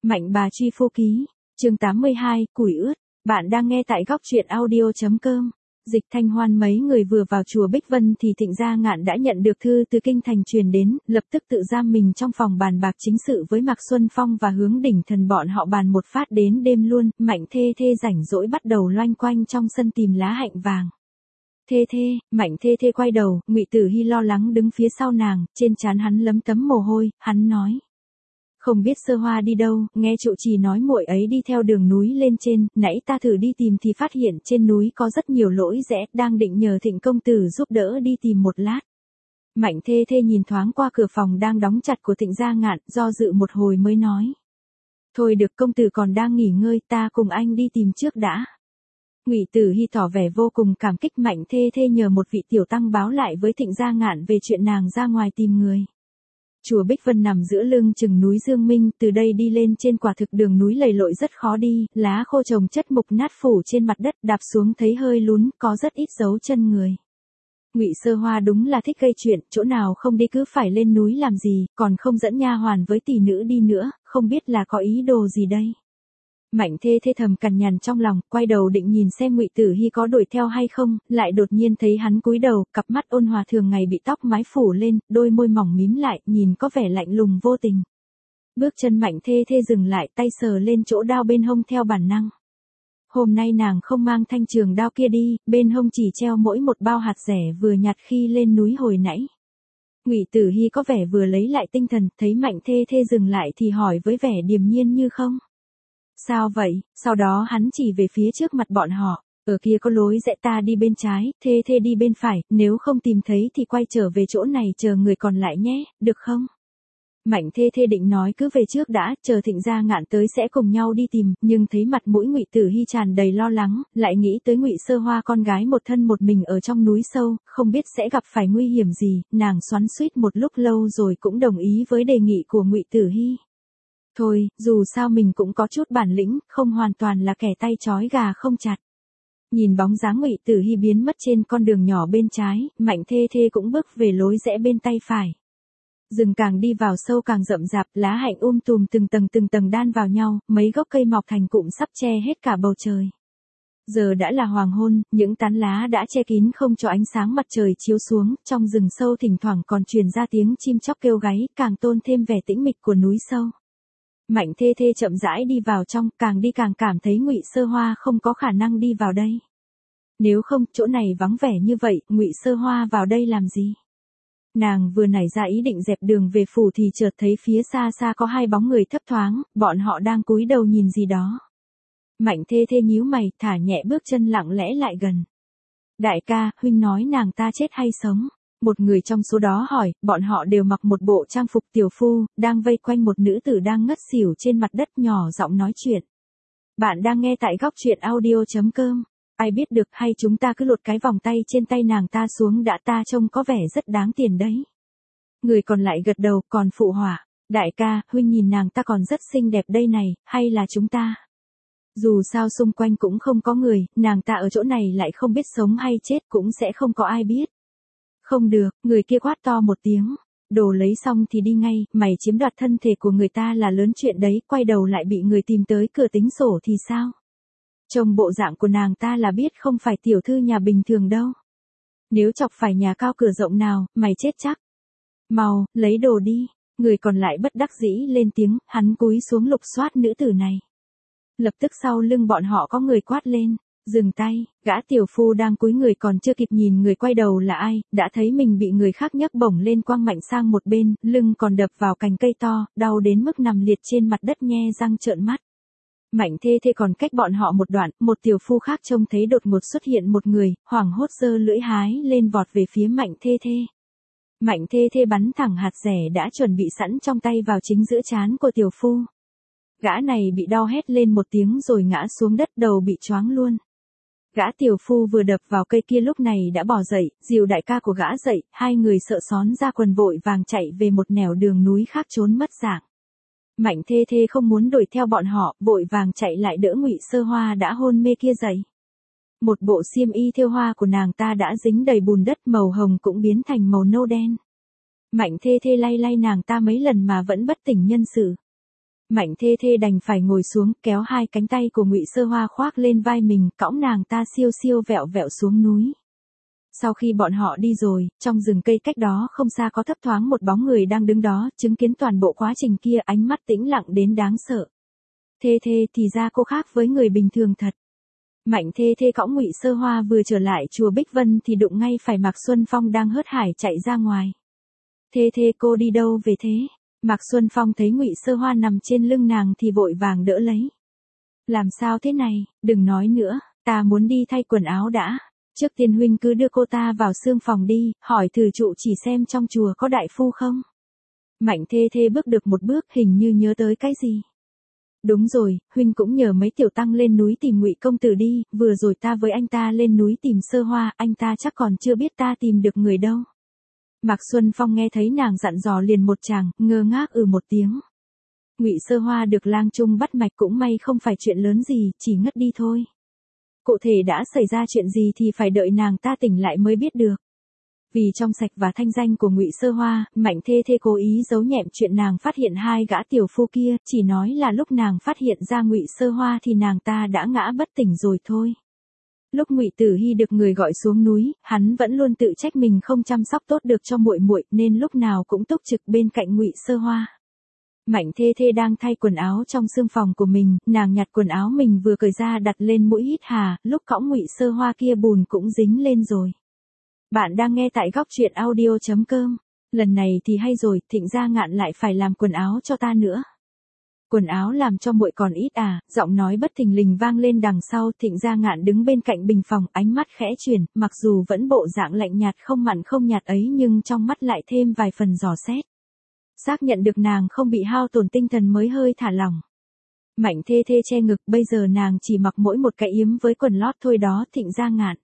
Mạnh bà truy phu ký, chương 82, củi ướt. Bạn đang nghe tại góc truyện audio.com. Dịch Thanh Hoan mấy người vừa vào chùa Bích Vân thì Thịnh Gia Ngạn đã nhận được thư từ kinh thành truyền đến, lập tức tự giam mình trong phòng bàn bạc chính sự với Mạc Xuân Phong và Hướng Đỉnh Thần, bọn họ bàn một phát đến đêm luôn. Mạnh Thê Thê rảnh rỗi bắt đầu loanh quanh trong sân tìm lá hạnh vàng. Thê Thê, Mạnh Thê Thê quay đầu, Ngụy Tử Hi lo lắng đứng phía sau nàng, trên trán hắn lấm tấm mồ hôi, hắn nói: không biết Sơ Hoa đi đâu, nghe trụ trì nói muội ấy đi theo đường núi lên trên, nãy ta thử đi tìm thì phát hiện trên núi có rất nhiều lỗi rẽ, đang định nhờ Thịnh công tử giúp đỡ đi tìm một lát. Mạnh Thê Thê nhìn thoáng qua cửa phòng đang đóng chặt của Thịnh Gia Ngạn, do dự một hồi mới nói: thôi được, công tử còn đang nghỉ ngơi, ta cùng anh đi tìm trước đã. Ngụy Tử Hi tỏ vẻ vô cùng cảm kích. Mạnh Thê Thê nhờ một vị tiểu tăng báo lại với Thịnh Gia Ngạn về chuyện nàng ra ngoài tìm người. Chùa Bích Vân nằm giữa lưng chừng núi Dương Minh, từ đây đi lên trên quả thực đường núi lầy lội rất khó đi, lá khô trồng chất mục nát phủ trên mặt đất, đạp xuống thấy hơi lún, có rất ít dấu chân người. Ngụy Sơ Hoa đúng là thích gây chuyện, chỗ nào không đi cứ phải lên núi làm gì, còn không dẫn nha hoàn với tỷ nữ đi nữa, không biết là có ý đồ gì đây. Mạnh Thê Thê thầm cằn nhằn trong lòng, quay đầu định nhìn xem Ngụy Tử Hi có đuổi theo hay không, lại đột nhiên thấy hắn cúi đầu, cặp mắt ôn hòa thường ngày bị tóc mái phủ lên, đôi môi mỏng mím lại, nhìn có vẻ lạnh lùng vô tình. Bước chân Mạnh Thê Thê dừng lại, tay sờ lên chỗ đao bên hông theo bản năng. Hôm nay nàng không mang thanh trường đao kia đi, bên hông chỉ treo mỗi một bao hạt rẻ vừa nhặt khi lên núi hồi nãy. Ngụy Tử Hi có vẻ vừa lấy lại tinh thần, thấy Mạnh Thê Thê dừng lại thì hỏi với vẻ điềm nhiên như không. Sao vậy? Sau đó hắn chỉ về phía trước mặt bọn họ, ở kia có lối rẽ, ta đi bên trái, Thê Thê đi bên phải, nếu không tìm thấy thì quay trở về chỗ này chờ người còn lại nhé, được không? Mạnh Thê Thê định nói cứ về trước đã, chờ Thịnh Gia Ngạn tới sẽ cùng nhau đi tìm, nhưng thấy mặt mũi Ngụy Tử Hi tràn đầy lo lắng, lại nghĩ tới Ngụy Sơ Hoa con gái một thân một mình ở trong núi sâu, không biết sẽ gặp phải nguy hiểm gì, nàng xoắn xuýt một lúc lâu rồi cũng đồng ý với đề nghị của Ngụy Tử Hi. Thôi, dù sao mình cũng có chút bản lĩnh, không hoàn toàn là kẻ tay trói gà không chặt. Nhìn bóng dáng Ngụy Tử Hi biến mất trên con đường nhỏ bên trái, Mạnh Thê Thê cũng bước về lối rẽ bên tay phải. Rừng càng đi vào sâu càng rậm rạp, lá hạnh tùm từng tầng đan vào nhau, mấy gốc cây mọc thành cụm sắp che hết cả bầu trời. Giờ đã là hoàng hôn, những tán lá đã che kín không cho ánh sáng mặt trời chiếu xuống, trong rừng sâu thỉnh thoảng còn truyền ra tiếng chim chóc kêu gáy, càng tôn thêm vẻ tĩnh mịch của núi sâu. Mạnh Thê Thê chậm rãi đi vào trong, càng đi càng cảm thấy Ngụy Sơ Hoa không có khả năng đi vào đây. Nếu không, chỗ này vắng vẻ như vậy, Ngụy Sơ Hoa vào đây làm gì? Nàng vừa nảy ra ý định dẹp đường về phủ thì chợt thấy phía xa xa có hai bóng người thấp thoáng, bọn họ đang cúi đầu nhìn gì đó. Mạnh Thê Thê nhíu mày, thả nhẹ bước chân lặng lẽ lại gần. Đại ca, huynh nói nàng ta chết hay sống? Một người trong số đó hỏi, bọn họ đều mặc một bộ trang phục tiểu phu, đang vây quanh một nữ tử đang ngất xỉu trên mặt đất, nhỏ giọng nói chuyện. Bạn đang nghe tại góc truyện audio.com. Ai biết được, hay chúng ta cứ lột cái vòng tay trên tay nàng ta xuống đã, ta trông có vẻ rất đáng tiền đấy. Người còn lại gật đầu, còn phụ họa. Đại ca, huynh nhìn nàng ta còn rất xinh đẹp đây này, hay là chúng ta? Dù sao xung quanh cũng không có người, nàng ta ở chỗ này lại không biết sống hay chết, cũng sẽ không có ai biết. Không được, người kia quát to một tiếng. Đồ lấy xong thì đi ngay, mày chiếm đoạt thân thể của người ta là lớn chuyện đấy, quay đầu lại bị người tìm tới cửa tính sổ thì sao? Trông bộ dạng của nàng ta là biết không phải tiểu thư nhà bình thường đâu. Nếu chọc phải nhà cao cửa rộng nào, mày chết chắc. Mau, lấy đồ đi. Người còn lại bất đắc dĩ lên tiếng, hắn cúi xuống lục soát nữ tử này. Lập tức sau lưng bọn họ có người quát lên. Dừng tay, gã tiểu phu đang cúi người còn chưa kịp nhìn người quay đầu là ai, đã thấy mình bị người khác nhấc bổng lên quăng mạnh sang một bên, lưng còn đập vào cành cây to, đau đến mức nằm liệt trên mặt đất nhe răng trợn mắt. Mạnh Thê Thê còn cách bọn họ một đoạn, một tiểu phu khác trông thấy đột ngột xuất hiện một người, hoảng hốt giơ lưỡi hái lên vọt về phía Mạnh Thê Thê. Mạnh Thê Thê bắn thẳng hạt rẻ đã chuẩn bị sẵn trong tay vào chính giữa trán của tiểu phu. Gã này bị đau hét lên một tiếng rồi ngã xuống đất, đầu bị choáng luôn. Gã tiểu phu vừa đập vào cây kia lúc này đã bỏ dậy, dìu đại ca của gã dậy, hai người sợ xón ra quần vội vàng chạy về một nẻo đường núi khác trốn mất dạng. Mạnh Thê Thê không muốn đuổi theo bọn họ, vội vàng chạy lại đỡ Ngụy Sơ Hoa đã hôn mê kia dậy. Một bộ xiêm y thêu hoa của nàng ta đã dính đầy bùn đất, màu hồng cũng biến thành màu nâu đen. Mạnh Thê Thê lay lay nàng ta mấy lần mà vẫn bất tỉnh nhân sự. Mạnh Thê Thê đành phải ngồi xuống, kéo hai cánh tay của Ngụy Sơ Hoa khoác lên vai mình, cõng nàng ta siêu siêu vẹo vẹo xuống núi. Sau khi bọn họ đi rồi, trong rừng cây cách đó không xa có thấp thoáng một bóng người đang đứng đó, chứng kiến toàn bộ quá trình kia, ánh mắt tĩnh lặng đến đáng sợ. Thê Thê, thì ra cô khác với người bình thường thật. Mạnh Thê Thê cõng Ngụy Sơ Hoa vừa trở lại chùa Bích Vân thì đụng ngay phải Mạc Xuân Phong đang hớt hải chạy ra ngoài. Thê Thê, cô đi đâu về thế? Mạc Xuân Phong thấy Ngụy Sơ Hoa nằm trên lưng nàng thì vội vàng đỡ lấy. Làm sao thế này, đừng nói nữa, ta muốn đi thay quần áo đã. Trước tiên huynh cứ đưa cô ta vào xương phòng đi, hỏi thử trụ chỉ xem trong chùa có đại phu không. Mạnh Thê Thê bước được một bước, hình như nhớ tới cái gì. Đúng rồi, huynh cũng nhờ mấy tiểu tăng lên núi tìm Ngụy công tử đi, vừa rồi ta với anh ta lên núi tìm Sơ Hoa, anh ta chắc còn chưa biết ta tìm được người đâu. Mạc Xuân Phong nghe thấy nàng dặn dò liền một tràng, ngơ ngác một tiếng. Ngụy Sơ Hoa được lang trung bắt mạch cũng may không phải chuyện lớn gì, chỉ ngất đi thôi. Cụ thể đã xảy ra chuyện gì thì phải đợi nàng ta tỉnh lại mới biết được. Vì trong sạch và thanh danh của Ngụy Sơ Hoa, Mạnh Thê Thê cố ý giấu nhẹm chuyện nàng phát hiện hai gã tiểu phu kia, chỉ nói là lúc nàng phát hiện ra Ngụy Sơ Hoa thì nàng ta đã ngã bất tỉnh rồi thôi. Lúc Ngụy Tử Hy được người gọi xuống núi, hắn vẫn luôn tự trách mình không chăm sóc tốt được cho muội muội, nên lúc nào cũng túc trực bên cạnh Ngụy Sơ Hoa. Mạnh Thê Thê đang thay quần áo trong xương phòng của mình, nàng nhặt quần áo mình vừa cởi ra đặt lên mũi hít hà, lúc cõng Ngụy Sơ Hoa kia bùn cũng dính lên rồi. Bạn đang nghe tại góc truyện audio.com. Lần này thì hay rồi, Thịnh Gia Ngạn lại phải làm quần áo cho ta nữa. Quần áo làm cho muội còn ít à? Giọng nói bất thình lình vang lên đằng sau. Thịnh Gia Ngạn đứng bên cạnh bình phòng, ánh mắt khẽ chuyển, mặc dù vẫn bộ dạng lạnh nhạt không mặn không nhạt ấy nhưng trong mắt lại thêm vài phần dò xét. Xác nhận được nàng không bị hao tổn tinh thần mới hơi thả lỏng. Mạnh Thê Thê che ngực, bây giờ nàng chỉ mặc mỗi một cái yếm với quần lót thôi đó. Thịnh Gia Ngạn.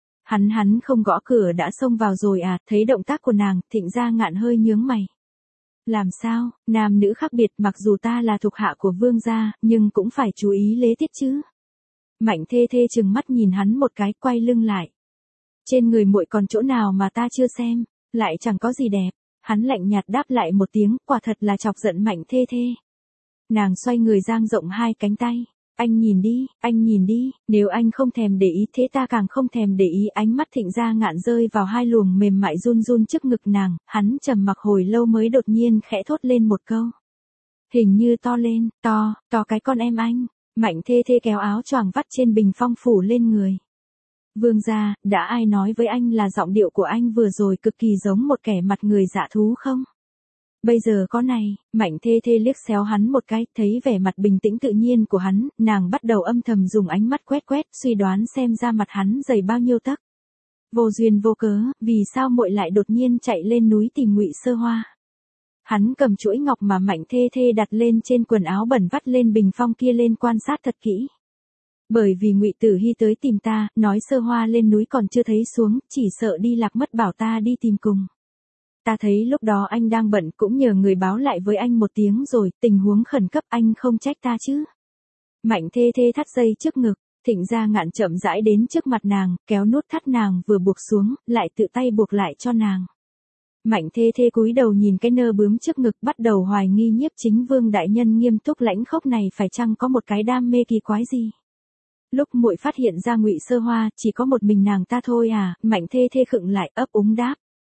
Hắn không gõ cửa đã xông vào rồi à? Thấy động tác của nàng, Thịnh Gia Ngạn hơi nhướng mày. Làm sao, nam nữ khác biệt, mặc dù ta là thuộc hạ của vương gia, nhưng cũng phải chú ý lễ tiết chứ. Mạnh Thê Thê trừng mắt nhìn hắn một cái, quay lưng lại. Trên người muội còn chỗ nào mà ta chưa xem, lại chẳng có gì đẹp. Hắn lạnh nhạt đáp lại một tiếng, quả thật là chọc giận Mạnh Thê Thê. Nàng xoay người dang rộng hai cánh tay. Anh nhìn đi, nếu anh không thèm để ý thế ta càng không thèm để ý. Ánh mắt Thịnh Gia Ngạn rơi vào hai luồng mềm mại run run trước ngực nàng, hắn trầm mặc hồi lâu mới đột nhiên khẽ thốt lên một câu. Hình như to lên, to cái con em anh. Mạnh Thê Thê kéo áo choàng vắt trên bình phong phủ lên người. Vương gia, đã ai nói với anh là giọng điệu của anh vừa rồi cực kỳ giống một kẻ mặt người dạ thú không? Bây giờ có này, Mạnh Thê Thê liếc xéo hắn một cái, thấy vẻ mặt bình tĩnh tự nhiên của hắn, nàng bắt đầu âm thầm dùng ánh mắt quét, suy đoán xem ra mặt hắn dày bao nhiêu tấc. Vô duyên vô cớ, vì sao muội lại đột nhiên chạy lên núi tìm Ngụy Sơ Hoa? Hắn cầm chuỗi ngọc mà Mạnh Thê Thê đặt lên trên quần áo bẩn vắt lên bình phong kia lên quan sát thật kỹ. Bởi vì Ngụy Tử Hy tới tìm ta, nói Sơ Hoa lên núi còn chưa thấy xuống, chỉ sợ đi lạc mất bảo ta đi tìm cùng. Ta thấy lúc đó anh đang bận cũng nhờ người báo lại với anh một tiếng rồi, tình huống khẩn cấp anh không trách ta chứ. Mạnh Thê Thê thắt dây trước ngực, Thịnh Gia Ngạn chậm rãi đến trước mặt nàng, kéo nút thắt nàng vừa buộc xuống, lại tự tay buộc lại cho nàng. Mạnh Thê Thê cúi đầu nhìn cái nơ bướm trước ngực bắt đầu hoài nghi Nhiếp Chính Vương đại nhân nghiêm túc lãnh khốc này phải chăng có một cái đam mê kỳ quái gì. Lúc muội phát hiện ra Ngụy Sơ Hoa chỉ có một mình nàng ta thôi à? Mạnh Thê Thê khựng lại ấp úng đáp.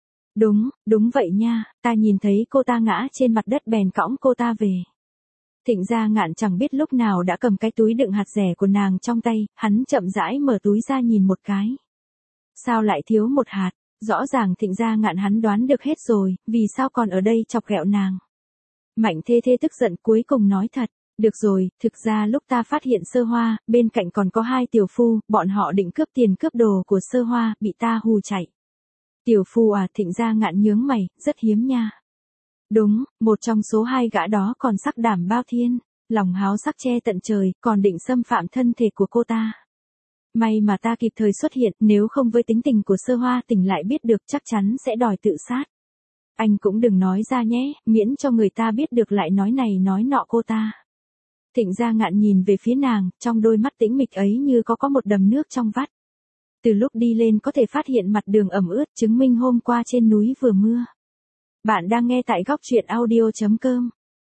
Đúng vậy nha, ta nhìn thấy cô ta ngã trên mặt đất bèn cõng cô ta về. Thịnh Gia Ngạn chẳng biết lúc nào đã cầm cái túi đựng hạt dẻ của nàng trong tay, hắn chậm rãi mở túi ra nhìn một cái. Sao lại thiếu một hạt? Rõ ràng Thịnh Gia Ngạn hắn đoán được hết rồi, vì sao còn ở đây chọc ghẹo nàng? Mạnh Thê Thê tức giận cuối cùng nói thật. Được rồi, thực ra lúc ta phát hiện Sơ Hoa, bên cạnh còn có hai tiểu phu, bọn họ định cướp tiền cướp đồ của Sơ Hoa, bị ta hù chạy. Tiểu phu à? Thịnh Gia Ngạn nhướng mày, rất hiếm nha. Đúng, một trong số hai gã đó còn sắc đảm bao thiên, lòng háo sắc che tận trời, còn định xâm phạm thân thể của cô ta. May mà ta kịp thời xuất hiện, nếu không với tính tình của Sơ Hoa tỉnh lại biết được chắc chắn sẽ đòi tự sát. Anh cũng đừng nói ra nhé, miễn cho người ta biết được lại nói này nói nọ cô ta. Thịnh Gia Ngạn nhìn về phía nàng, trong đôi mắt tĩnh mịch ấy như có một đầm nước trong vắt. Từ lúc đi lên có thể phát hiện mặt đường ẩm ướt, chứng minh hôm qua trên núi vừa mưa. Bạn đang nghe tại góc truyện audio.com.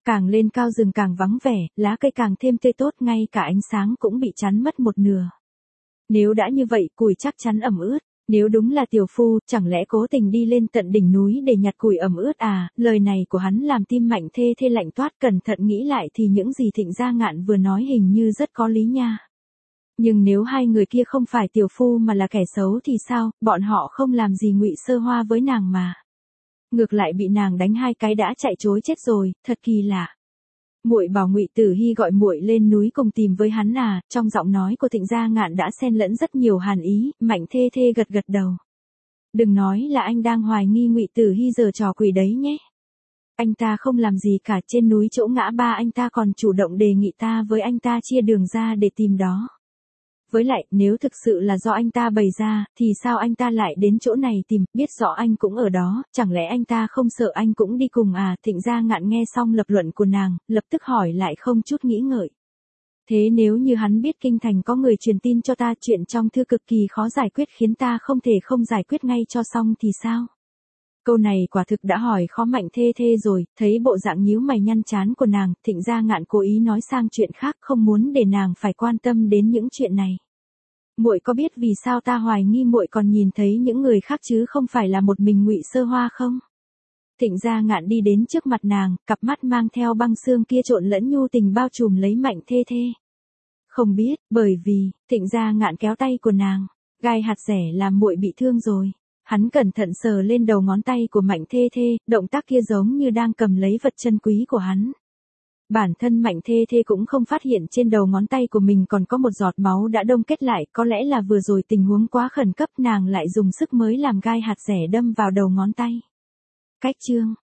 Càng lên cao rừng càng vắng vẻ, lá cây càng thêm tươi tốt, ngay cả ánh sáng cũng bị chắn mất một nửa. Nếu đã như vậy, củi chắc chắn ẩm ướt. Nếu đúng là tiểu phu, chẳng lẽ cố tình đi lên tận đỉnh núi để nhặt củi ẩm ướt à? Lời này của hắn làm tim Mạnh Thê Thê lạnh toát, cẩn thận nghĩ lại thì những gì Thịnh Gia Ngạn vừa nói hình như rất có lý nha. Nhưng nếu hai người kia không phải tiểu phu mà là kẻ xấu thì sao, bọn họ không làm gì Ngụy Sơ Hoa với nàng mà. Ngược lại bị nàng đánh 2 cái đã chạy trối chết rồi, thật kỳ lạ. Muội bảo Ngụy Tử Hy gọi muội lên núi cùng tìm với hắn à? Trong giọng nói của Thịnh Gia Ngạn đã xen lẫn rất nhiều hàn ý. Mạnh Thê Thê gật gật đầu. Đừng nói là anh đang hoài nghi Ngụy Tử Hy giở trò quỷ đấy nhé. Anh ta không làm gì cả, trên núi chỗ ngã ba anh ta còn chủ động đề nghị ta với anh ta chia đường ra để tìm đó. Với lại, nếu thực sự là do anh ta bày ra, thì sao anh ta lại đến chỗ này tìm, biết rõ anh cũng ở đó, chẳng lẽ anh ta không sợ anh cũng đi cùng à? Thịnh Gia Ngạn nghe xong lập luận của nàng, lập tức hỏi lại không chút nghĩ ngợi. Thế nếu như hắn biết kinh thành có người truyền tin cho ta chuyện trong thư cực kỳ khó giải quyết khiến ta không thể không giải quyết ngay cho xong thì sao? Câu này quả thực đã hỏi khó Mạnh Thê Thê rồi, thấy bộ dạng nhíu mày nhăn chán của nàng, Thịnh Gia Ngạn cố ý nói sang chuyện khác, không muốn để nàng phải quan tâm đến những chuyện này. Muội có biết vì sao ta hoài nghi muội còn nhìn thấy những người khác chứ không phải là một mình Ngụy Sơ Hoa không? Thịnh Gia Ngạn đi đến trước mặt nàng, cặp mắt mang theo băng xương kia trộn lẫn nhu tình bao trùm lấy Mạnh Thê Thê. Không biết, bởi vì, Thịnh Gia Ngạn kéo tay của nàng, gai hạt rẻ làm muội bị thương rồi. Hắn cẩn thận sờ lên đầu ngón tay của Mạnh Thê Thê, động tác kia giống như đang cầm lấy vật chân quý của hắn. Bản thân Mạnh Thê Thê cũng không phát hiện trên đầu ngón tay của mình còn có một giọt máu đã đông kết lại, có lẽ là vừa rồi tình huống quá khẩn cấp nàng lại dùng sức mới làm gai hạt rẻ đâm vào đầu ngón tay. Cách chương